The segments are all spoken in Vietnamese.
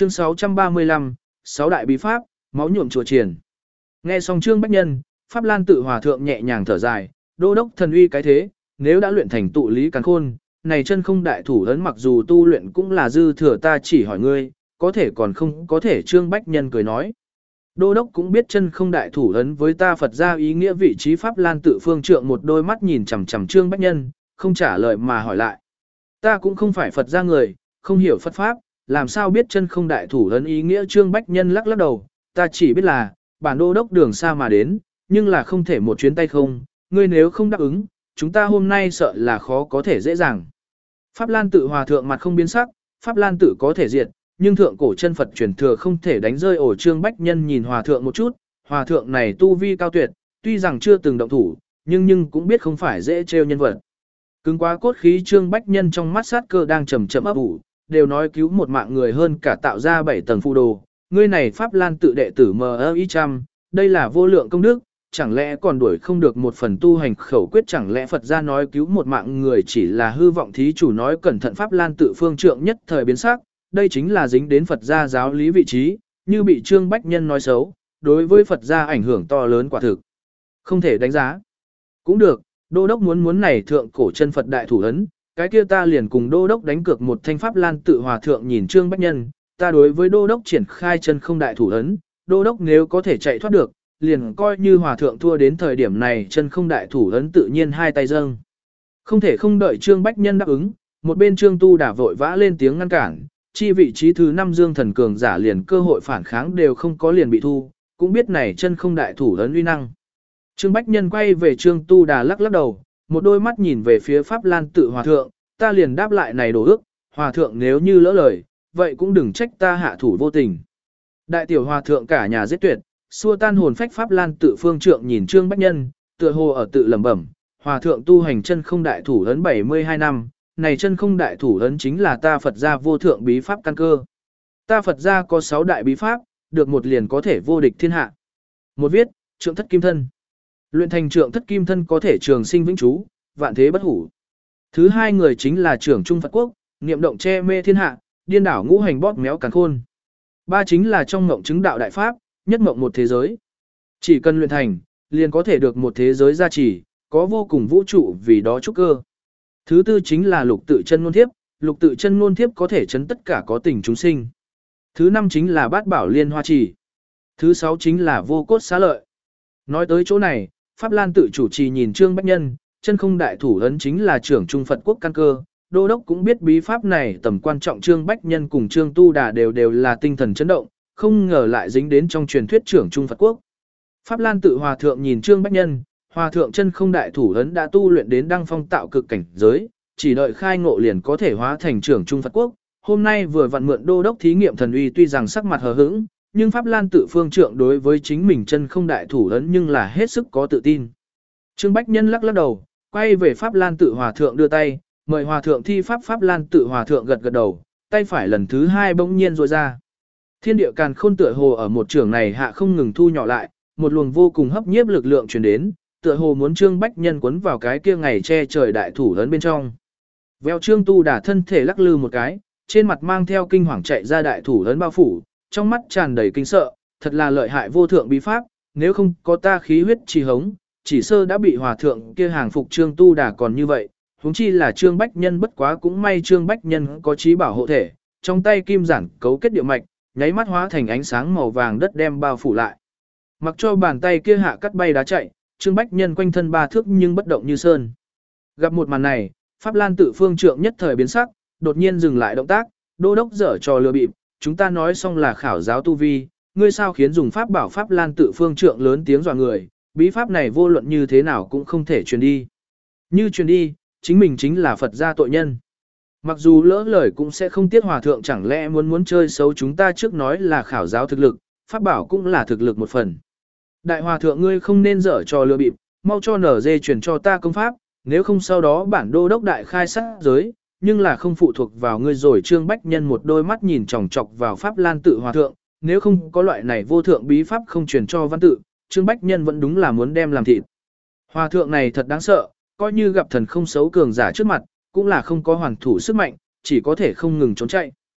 Chương 635, sáu đại bí pháp, máu nhuộm chùa triển. Nghe xong chương bách nhân, Pháp Lan tự hòa thượng nhẹ nhàng thở dài, đô đốc thần uy cái thế, nếu đã luyện thành tụ lý càn khôn, này chân không đại thủ ấn mặc dù tu luyện cũng là dư thừa, ta chỉ hỏi ngươi, có thể còn không có thể. Trương bách nhân cười nói. Đô đốc cũng biết chân không đại thủ ấn với ta Phật ra ý nghĩa vị trí. Pháp Lan tự phương trượng một đôi mắt nhìn chằm chằm Trương bách nhân, không trả lời mà hỏi lại. Ta cũng không phải Phật ra người, không hiểu Phật pháp, làm sao biết chân không đại thủ ấn ý nghĩa. Trương bách nhân lắc lắc đầu, ta chỉ biết là bản đô đốc đường xa mà đến, nhưng là không thể một chuyến tay không, ngươi nếu không đáp ứng, chúng ta hôm nay sợ là khó có thể dễ dàng. Pháp Lan tự hòa thượng mặt không biến sắc, Pháp Lan tự có thể diệt, nhưng thượng cổ chân Phật truyền thừa không thể đánh rơi ổ. Trương bách nhân nhìn hòa thượng một chút, hòa thượng này tu vi cao tuyệt, tuy rằng chưa từng động thủ, nhưng cũng biết không phải dễ trêu nhân vật. Cứng quá cốt khí. Trương bách nhân trong mắt sát cơ đang chậm chậm ấp ủ, đều nói cứu một mạng người hơn cả tạo ra 7 tầng phù đồ. Ngươi này Pháp Lan tự đệ tử M.I.trăm, đây là vô lượng công đức, chẳng lẽ còn đuổi không được một phần tu hành khẩu quyết? Chẳng lẽ Phật gia nói cứu một mạng người chỉ là hư vọng? Thí chủ nói cẩn thận. Pháp Lan tự phương trượng nhất thời biến sắc, đây chính là dính đến Phật gia giáo lý vị trí, như bị Trương bách nhân nói xấu, đối với Phật gia ảnh hưởng to lớn quả thực, không thể đánh giá. Cũng được, đô đốc muốn này thượng cổ chân Phật đại thủ ấn, cái kia ta liền cùng đô đốc đánh cược một thanh. Pháp Lan tự hòa thượng nhìn Trương bách nhân, ta đối với đô đốc triển khai chân không đại thủ ấn, đô đốc nếu có thể chạy thoát được, liền coi như hòa thượng thua. Đến thời điểm này chân không đại thủ ấn tự nhiên hai tay dâng. Không thể không đợi Trương bách nhân đáp ứng, một bên Trương Tu Đà vội vã lên tiếng ngăn cản, chi vị trí thứ 5 dương thần cường giả liền cơ hội phản kháng đều không có liền bị thu, cũng biết này chân không đại thủ ấn uy năng. Trương bách nhân quay về Trương Tu Đà lắc lắc đầu, một đôi mắt nhìn về phía Pháp Lan tự hòa thượng, ta liền đáp lại này đồ ước, hòa thượng nếu như lỡ lời, vậy cũng đừng trách ta hạ thủ vô tình. Đại tiểu hòa thượng cả nhà giết tuyệt, xua tan hồn phách. Pháp Lan tự phương trượng nhìn Trương bách nhân, tựa hồ ở tự lẩm bẩm, hòa thượng tu hành chân không đại thủ ấn 72 năm, này chân không đại thủ ấn chính là ta Phật gia vô thượng bí pháp căn cơ. Ta Phật gia có 6 đại bí pháp, được một liền có thể vô địch thiên hạ. Một viết, trượng thất kim thân. Luyện thành trượng thất kim thân có thể trường sinh vĩnh trú, vạn thế bất hủ. Thứ hai người chính là trưởng trung Phật quốc, niệm động che mê thiên hạ, điên đảo ngũ hành bóp méo càn khôn. Ba chính là trong ngộng chứng đạo đại pháp, nhất ngộng một thế giới. Chỉ cần luyện thành, liền có thể được một thế giới gia trì, có vô cùng vũ trụ vì đó trúc cơ. Thứ tư chính là lục tự chân ngôn thiếp, lục tự chân ngôn thiếp có thể chấn tất cả có tình chúng sinh. Thứ năm chính là bát bảo liên hoa trì. Thứ sáu chính là vô cốt xá lợi. Nói tới chỗ này, Pháp Lan tự chủ trì nhìn Trương bách nhân, chân không đại thủ ấn chính là trưởng trung Phật quốc căn cơ. Đô đốc cũng biết bí pháp này tầm quan trọng. Trương bách nhân cùng Trương Tu Đà đều là tinh thần chấn động, không ngờ lại dính đến trong truyền thuyết trưởng trung Phật quốc. Pháp Lan tự hòa thượng nhìn Trương bách nhân, hòa thượng chân không đại thủ ấn đã tu luyện đến đăng phong tạo cực cảnh giới, chỉ đợi khai ngộ liền có thể hóa thành trưởng trung Phật quốc. Hôm nay vừa vặn mượn đô đốc thí nghiệm thần uy, tuy rằng sắc mặt hờ hững, nhưng Pháp Lan tự phương trượng đối với chính mình chân không đại thủ ấn nhưng là hết sức có tự tin. Trương bách nhân lắc lắc đầu, quay về Pháp Lan tự hòa thượng đưa tay, mời hòa thượng thi pháp. Pháp Lan tự hòa thượng gật gật đầu, tay phải lần thứ hai bỗng nhiên rỗi ra. Thiên địa càn khôn tựa hồ ở một trường này hạ không ngừng thu nhỏ lại, một luồng vô cùng hấp nhiếp lực lượng truyền đến, tựa hồ muốn Trương bách nhân quấn vào cái kia ngày che trời đại thủ ấn bên trong. Veo Trương Tu Đà thân thể lắc lư một cái, trên mặt mang theo kinh hoàng chạy ra đại thủ ấn bao phủ, trong mắt tràn đầy kinh sợ, thật là lợi hại vô thượng bí pháp, nếu không có ta khí huyết trì hống, chỉ sơ đã bị hòa thượng kia hàng phục. Trương Tu Đà còn như vậy, huống chi là Trương bách nhân. Bất quá cũng may Trương bách nhân có trí bảo hộ thể, trong tay kim giản cấu kết địa mạch, nháy mắt hóa thành ánh sáng màu vàng đất đem bao phủ lại. Mặc cho bàn tay kia hạ cắt bay đá chạy, Trương bách nhân quanh thân 3 thước nhưng bất động như sơn. Gặp một màn này, Pháp Lan tự phương trượng nhất thời biến sắc, đột nhiên dừng lại động tác, đô đốc dở trò lừa bịp, chúng ta nói xong là khảo giáo tu vi, ngươi sao khiến dùng pháp bảo? Pháp Lan tự phương trượng lớn tiếng dọa người, bí pháp này vô luận như thế nào cũng không thể truyền đi. Như truyền đi, chính mình chính là Phật gia tội nhân. Mặc dù lỡ lời cũng sẽ không tiếc. Hòa thượng chẳng lẽ muốn chơi xấu chúng ta? Trước nói là khảo giáo thực lực, pháp bảo cũng là thực lực một phần. Đại hòa thượng ngươi không nên dở trò lừa bịp, mau cho nở dê truyền cho ta công pháp, nếu không sau đó bản đô đốc đại khai sát giới, nhưng là không phụ thuộc vào ngươi rồi. Trương bách nhân một đôi mắt nhìn chòng chọc vào Pháp Lan tự hòa thượng, nếu không có loại này vô thượng bí pháp không truyền cho văn tự, Trương bách nhân vẫn đúng là muốn đem làm thịt. Hòa thượng này thật đáng sợ, coi như gặp thần không xấu cường giả trước mặt, cũng là không có hoàn thủ sức mạnh, chỉ có thể không ngừng trốn chạy.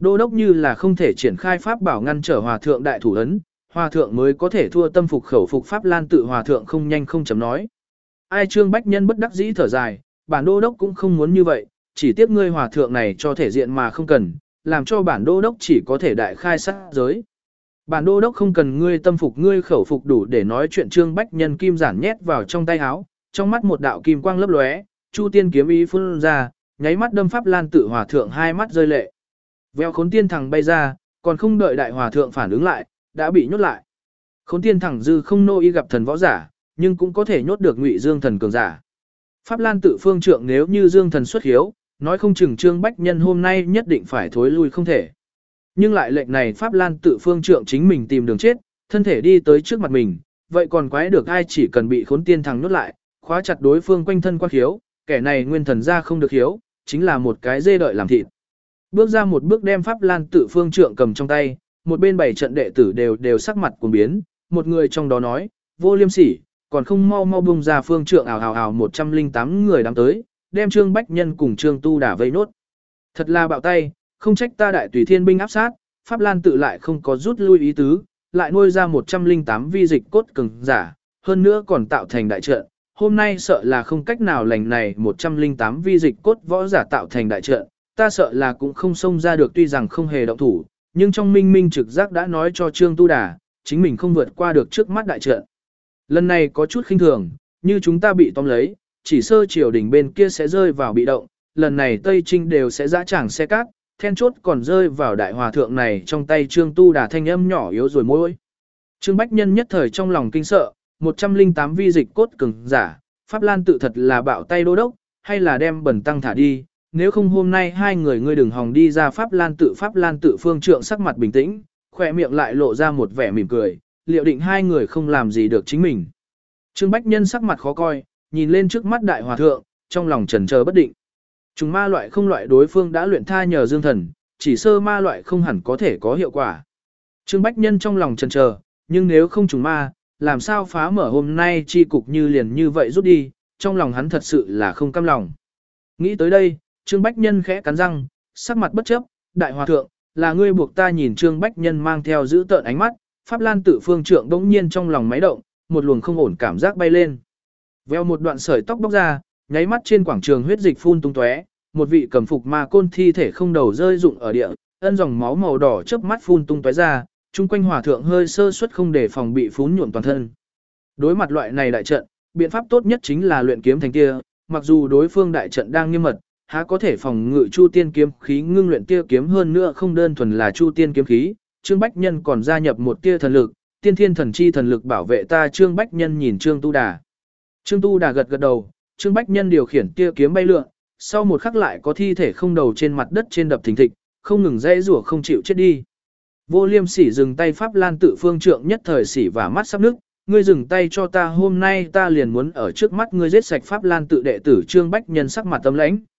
Đô đốc như là không thể triển khai pháp bảo ngăn trở hòa thượng đại thủ ấn, hòa thượng mới có thể thua tâm phục khẩu phục pháp lan tự hòa thượng không nhanh không chậm nói. Ai Trương Bách Nhân bất đắc dĩ thở dài, bản đô đốc cũng không muốn như vậy, chỉ tiếc ngươi hòa thượng này cho thể diện mà không cần, làm cho bản đô đốc chỉ có thể đại khai sát giới. Bản đô đốc không cần ngươi tâm phục ngươi khẩu phục đủ để nói chuyện. Trương Bách Nhân kim giản nhét vào trong tay áo, trong mắt một đạo kim quang lấp lóe, Chu Tiên kiếm ý phun ra, nháy mắt đâm pháp lan tự hòa thượng hai mắt rơi lệ. Veo Khốn Tiên thằng bay ra, còn không đợi đại hòa thượng phản ứng lại, đã bị nhốt lại. Khốn Tiên thẳng dư không nô y gặp thần võ giả, nhưng cũng có thể nhốt được Ngụy Dương thần cường giả. Pháp Lan tự phương trượng nếu như Dương thần xuất hiếu, nói không chừng Trương Bách Nhân hôm nay nhất định phải thối lui không thể. Nhưng lại lệnh này Pháp Lan tự phương trượng chính mình tìm đường chết, thân thể đi tới trước mặt mình, vậy còn quái được ai, chỉ cần bị Khốn Tiên thằng nhốt lại, khóa chặt đối phương quanh thân quan khiếu, kẻ này nguyên thần ra không được hiếu, chính là một cái dê đợi làm thịt. Bước ra một bước đem Pháp Lan tự phương trượng cầm trong tay, một bên bảy trận đệ tử đều sắc mặt cuồng biến, một người trong đó nói, vô liêm sỉ, còn không mau mau bung ra phương trượng. Ào ào ào 108 người đám tới, đem Trương Bách Nhân cùng Trương Tu Đả vây nốt. Thật là bạo tay, không trách ta đại tùy thiên binh áp sát, Pháp Lan tự lại không có rút lui ý tứ, lại nuôi ra 108 vi dịch cốt cường giả, hơn nữa còn tạo thành đại trận. Hôm nay sợ là không cách nào lành này 108 vi dịch cốt võ giả tạo thành đại trận, ta sợ là cũng không xông ra được. Tuy rằng không hề động thủ, nhưng trong minh minh trực giác đã nói cho Trương Tu Đả, chính mình không vượt qua được trước mắt đại trận. Lần này có chút khinh thường, như chúng ta bị tóm lấy, chỉ sơ triều đình bên kia sẽ rơi vào bị động, lần này Tây Trinh đều sẽ dã tràng xe cát, then chốt còn rơi vào đại hòa thượng này trong tay. Trương Tu Đả thanh âm nhỏ yếu rồi môi. Trương Bách Nhân nhất thời trong lòng kinh sợ, 108 vi dịch cốt cường giả, Pháp Lan tự thật là bạo tay đô đốc, hay là đem Bần tăng thả đi, nếu không hôm nay hai người ngươi đừng hòng đi ra. Pháp Lan tự phương trượng sắc mặt bình tĩnh, khỏe miệng lại lộ ra một vẻ mỉm cười, liệu định hai người không làm gì được chính mình. Trương Bách Nhân sắc mặt khó coi, nhìn lên trước mắt đại hòa thượng, trong lòng chần chờ bất định. Trùng ma loại không loại đối phương đã luyện tha nhờ dương thần, chỉ sơ ma loại không hẳn có thể có hiệu quả. Trương Bách Nhân trong lòng chần chờ, nhưng nếu không trùng ma, làm sao phá mở hôm nay chi cục như liền như vậy rút đi, trong lòng hắn thật sự là không cam lòng. Nghĩ tới đây, Trương Bách Nhân khẽ cắn răng, sắc mặt bất chấp, đại hòa thượng, là ngươi buộc ta. Nhìn Trương Bách Nhân mang theo giữ tợn ánh mắt, Pháp Lan tự phương trượng đống nhiên trong lòng máy động, một luồng không ổn cảm giác bay lên. Veo một đoạn sợi tóc bóc ra, nháy mắt trên quảng trường huyết dịch phun tung tóe, một vị cầm phục ma côn thi thể không đầu rơi rụng ở địa, ân dòng máu màu đỏ chớp mắt phun tung tóe ra, chung quanh hòa thượng hơi sơ suất không để phòng bị phún nhuộm toàn thân. Đối mặt loại này đại trận, biện pháp tốt nhất chính là luyện kiếm thành tia, mặc dù đối phương đại trận đang nghiêm mật, há có thể phòng ngự Chu Tiên kiếm khí ngưng luyện tia kiếm, hơn nữa không đơn thuần là Chu Tiên kiếm khí, Trương Bách Nhân còn gia nhập một tia thần lực, tiên thiên thần chi thần lực bảo vệ ta. Trương Bách Nhân nhìn Trương Tu Đà. Trương Tu Đà gật gật đầu, Trương Bách Nhân điều khiển tia kiếm bay lượn, sau một khắc lại có thi thể không đầu trên mặt đất trên đập thình thịch, không ngừng dãy rủa không chịu chết đi. Vô liêm sỉ dừng tay. Pháp Lan tự phương trượng nhất thời sỉ và mắt sắp nứt, ngươi dừng tay cho ta, hôm nay ta liền muốn ở trước mắt ngươi giết sạch Pháp Lan tự đệ tử. Trương Bách Nhân sắc mặt tâm lãnh.